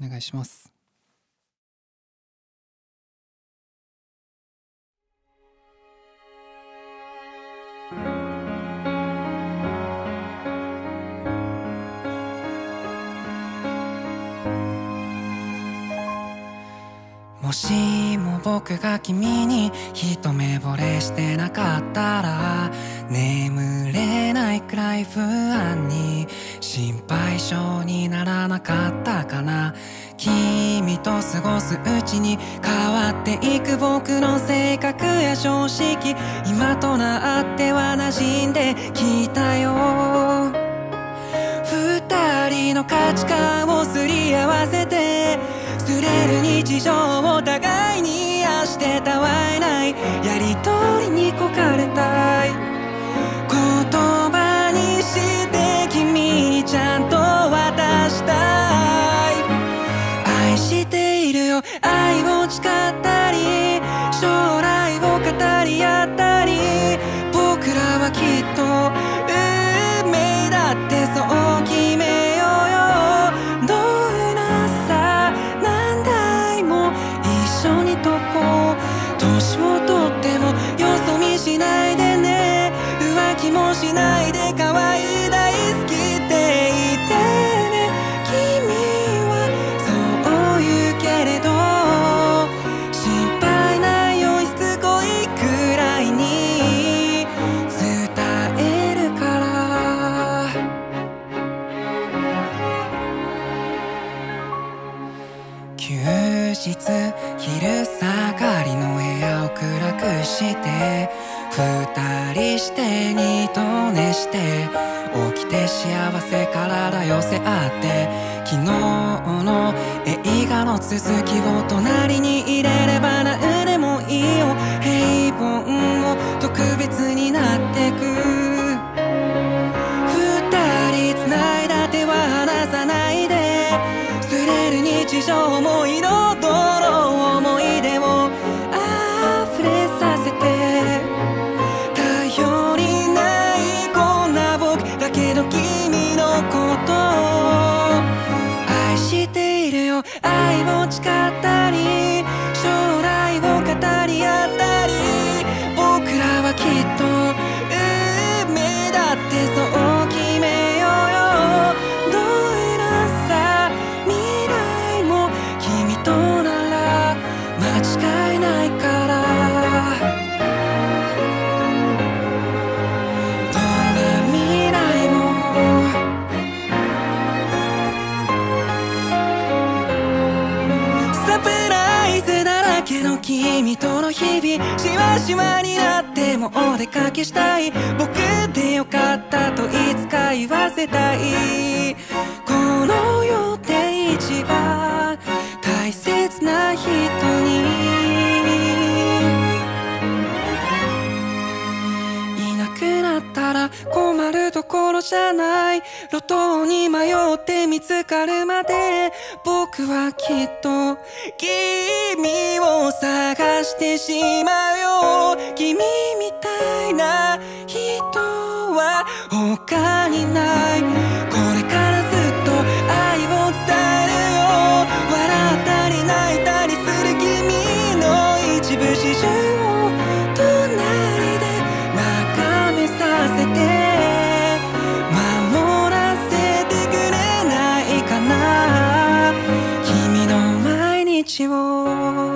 お願いします。もしも僕が君に一目惚れしてなかったら、眠れないくらい不安に心配性にならなかったかな。君と過ごすうちに変わっていく僕の性格や常識、今となっては馴染んできたよ。二人の価値観をすり合わせて擦れる日常を互いに癒してたわえないやりとりに焦がれたい。言葉にして君にちゃんと渡したい。愛しているよ、愛を誓ったり将来を語り合ったり、僕らはきっと運命だってそう決めようよ。どんなさ何代も一緒にとこう。年をとってもよそ見しないでね、浮気もしないで可愛い大好きって言ってね。君はそう言うけれど心配ないよ、しつこいくらいに伝えるから。休日昼下がりの部屋を暗くして二人して二度寝して起きて幸せ体寄せ合って、昨日の映画の続きを隣に入れれば何でもいいよ。平凡も特別になってく。二人繋いだ手は離さないで、擦れる日常も彩ろう思い出を溢れさせて。頼りないこんな僕だけど君のこと愛しているよ、愛を誓ったり将来を語り合ったり、僕らはきっと運命だってそう決めようよ。どんなさ未来も君となら間違いないから。どんな未来もサプライズだらけの君との日々、しわしわになってもお出かけしたい。僕でよかったといつか言わせたい。この世で一番大切な人にいなくなったら困るところじゃない。路頭に迷って見つかるまで僕はきっと君を探してしまうよ。君みたいな人は他にない。これからずっと愛を伝えるよ。笑ったり泣いたりする君の一部始終を隣で眺めさせて守らせてくれないかな、君の毎日を。